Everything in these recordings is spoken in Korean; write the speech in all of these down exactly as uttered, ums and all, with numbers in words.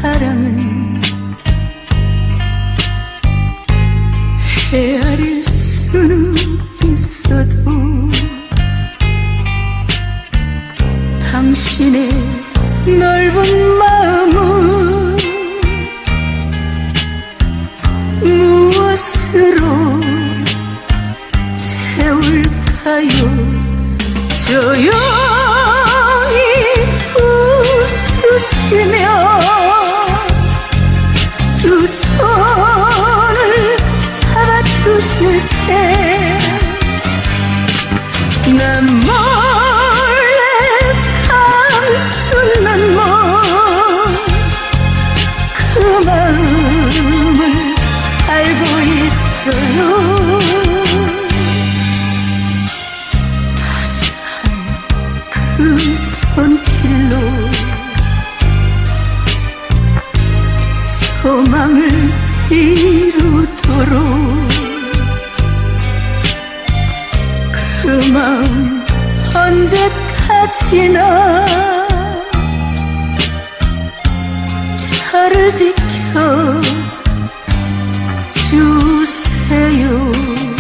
사랑은 헤아릴 수는 있어도 당신의 넓은 마음은 무엇으로 채울까요? 조용히 웃으시며 두 손을 잡아주실 때 난 몰래 감춘 눈물 그 마음을 알고 있어요. 따스한 그 손길로 소망을 이루도록 그 마음 언제까지나 저를 지켜 주세요.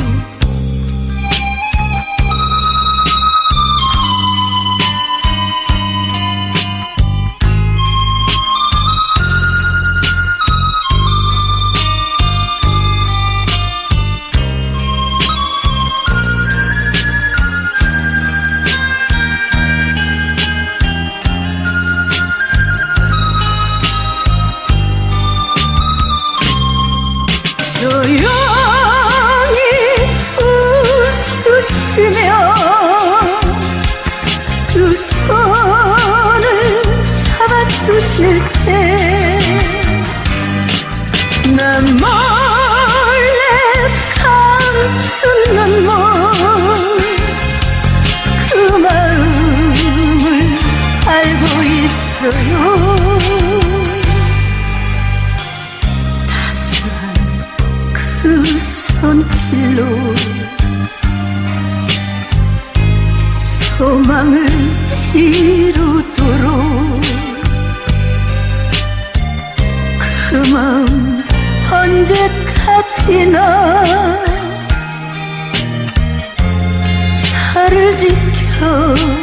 조용히 웃으시며 두 손을 잡아주실 때 난 몰래 감춘 눈물 그 마음을 알고 있어요. 그 손길로 소망을 이루도록 그 마음 언제까지나 저를 지켜